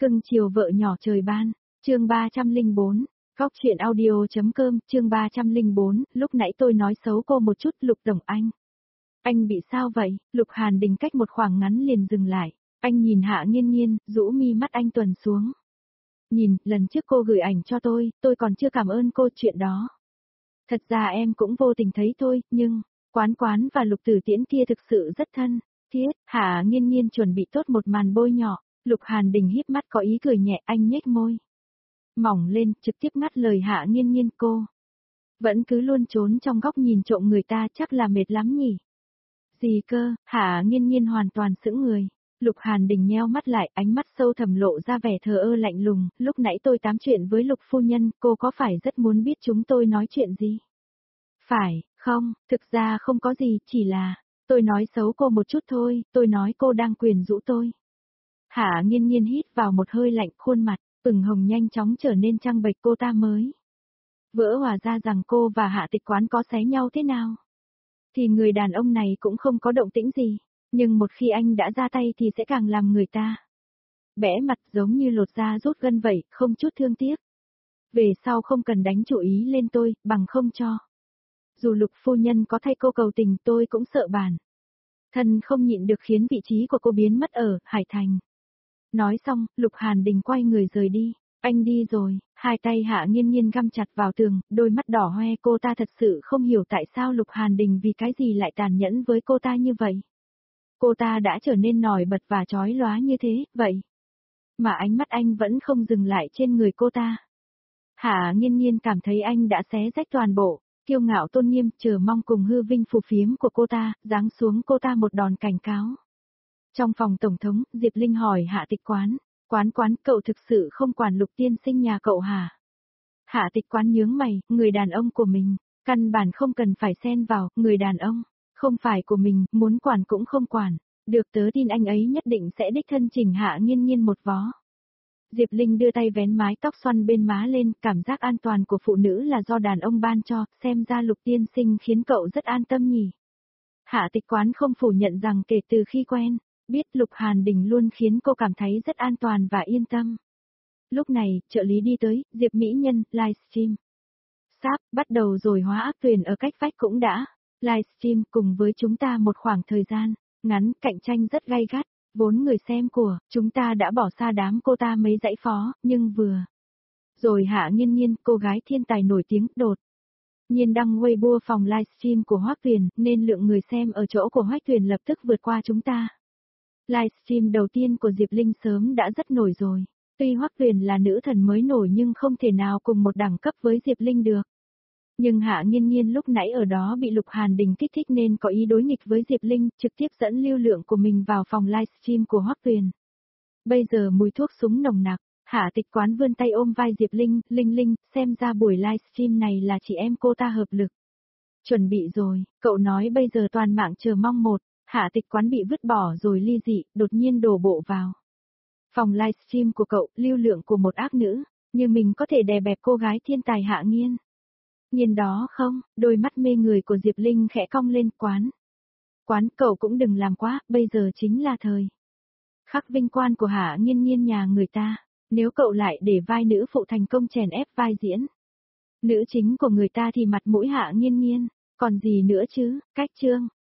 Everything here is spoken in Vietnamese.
Cưng chiều vợ nhỏ trời ban, chương 304, Góc truyện audio.com, chương 304, lúc nãy tôi nói xấu cô một chút. Lục Tổng anh. Anh bị sao vậy? Lục Hàn Đình cách một khoảng ngắn liền dừng lại. Anh nhìn Hạ Nghiên Nghiên, rũ mi mắt anh tuần xuống. Nhìn, lần trước cô gửi ảnh cho tôi còn chưa cảm ơn cô chuyện đó. Thật ra em cũng vô tình thấy thôi, nhưng, Quán Quán và Lục Tử Tiễn kia thực sự rất thân. Thiết, Hạ Nghiên Nghiên chuẩn bị tốt một màn bôi nhỏ. Lục Hàn Đình híp mắt có ý cười nhẹ, anh nhếch môi mỏng lên, trực tiếp ngắt lời Hạ Nghiên Nghiên. Cô vẫn cứ luôn trốn trong góc nhìn trộm người ta, chắc là mệt lắm nhỉ? Gì cơ? Hạ Nghiên Nghiên hoàn toàn sững người. Lục Hàn Đình nheo mắt lại, ánh mắt sâu thẳm lộ ra vẻ thờ ơ lạnh lùng. Lúc nãy tôi tám chuyện với Lục phu nhân, cô có phải rất muốn biết chúng tôi nói chuyện gì? Phải, không, thực ra không có gì, chỉ là tôi nói xấu cô một chút thôi, tôi nói cô đang quyến rũ tôi. Hạ Nghiên Nghiên hít vào một hơi lạnh, khuôn mặt ửng hồng nhanh chóng trở nên trăng bệch. Cô ta mới vỡ hòa ra rằng cô và Hạ Tịch Quán có xé nhau thế nào. Thì người đàn ông này cũng không có động tĩnh gì, nhưng một khi anh đã ra tay thì sẽ càng làm người ta bẽ mặt, giống như lột da rút gân vậy, không chút thương tiếc. Về sau không cần đánh chủ ý lên tôi, bằng không cho dù Lục phu nhân có thay cô cầu tình tôi cũng sợ bản thân không nhịn được khiến vị trí của cô biến mất ở Hải Thành. Nói xong, Lục Hàn Đình quay người rời đi. Anh đi rồi, hai tay Hạ Nghiên Nghiên găm chặt vào tường, đôi mắt đỏ hoe. Cô ta thật sự không hiểu tại sao Lục Hàn Đình vì cái gì lại tàn nhẫn với cô ta như vậy. Cô ta đã trở nên nổi bật và chói lóa như thế, vậy mà ánh mắt anh vẫn không dừng lại trên người cô ta. Hạ Nghiên Nghiên cảm thấy anh đã xé rách toàn bộ kiêu ngạo tôn nghiêm, chờ mong cùng hư vinh phù phiếm của cô ta, giáng xuống cô ta một đòn cảnh cáo. Trong phòng tổng thống, Diệp Linh hỏi Hạ Tịch Quán, Quán, cậu thực sự không quản Lục tiên sinh nhà cậu hả? Hạ Tịch Quán nhướng mày, người đàn ông của mình, căn bản không cần phải xen vào, người đàn ông không phải của mình, muốn quản cũng không quản. Được, tớ tin anh ấy nhất định sẽ đích thân chỉnh Hạ Nghiên Nghiên một vó. Diệp Linh đưa tay vén mái tóc xoăn bên má lên, cảm giác an toàn của phụ nữ là do đàn ông ban cho, xem ra Lục tiên sinh khiến cậu rất an tâm nhỉ. Hạ Tịch Quán không phủ nhận rằng kể từ khi quen, biết Lục Hàn Đình luôn khiến cô cảm thấy rất an toàn và yên tâm. Lúc này, trợ lý đi tới, Diệp Mỹ Nhân, livestream. Sắp, bắt đầu rồi. Hóa Ác Tuyền ở cách vách cũng đã livestream cùng với chúng ta một khoảng thời gian ngắn, cạnh tranh rất gay gắt. Vốn người xem của chúng ta đã bỏ xa đám cô ta mấy dãy phó, nhưng vừa rồi Hạ Nghiên Nghiên, cô gái thiên tài nổi tiếng, đột nhiên đăng Weibo phòng livestream của Hoắc Tuyền, nên lượng người xem ở chỗ của Hoắc Tuyền lập tức vượt qua chúng ta. Livestream đầu tiên của Diệp Linh sớm đã rất nổi rồi. Tuy Hoắc Tuyền là nữ thần mới nổi nhưng không thể nào cùng một đẳng cấp với Diệp Linh được. Nhưng Hạ Nghiên Nghiên lúc nãy ở đó bị Lục Hàn Đình kích thích nên có ý đối nghịch với Diệp Linh, trực tiếp dẫn lưu lượng của mình vào phòng livestream của Hoắc Tuyền. Bây giờ mùi thuốc súng nồng nặc, Hạ Tịch Quán vươn tay ôm vai Diệp Linh, Linh, xem ra buổi livestream này là chị em cô ta hợp lực. Chuẩn bị rồi, cậu nói bây giờ toàn mạng chờ mong một. Hạ Tịch Quán bị vứt bỏ rồi ly dị, đột nhiên đổ bộ vào phòng livestream của cậu, lưu lượng của một ác nữ, như mình có thể đè bẹp cô gái thiên tài Hạ Nghiên Nghiên đó không? Đôi mắt mê người của Diệp Linh khẽ cong lên. Quán, cậu cũng đừng làm quá, bây giờ chính là thời khắc vinh quang của Hạ Nghiên Nghiên nhà người ta, nếu cậu lại để vai nữ phụ thành công chèn ép vai diễn nữ chính của người ta thì mặt mũi Hạ Nghiên Nghiên còn gì nữa chứ? Cách chương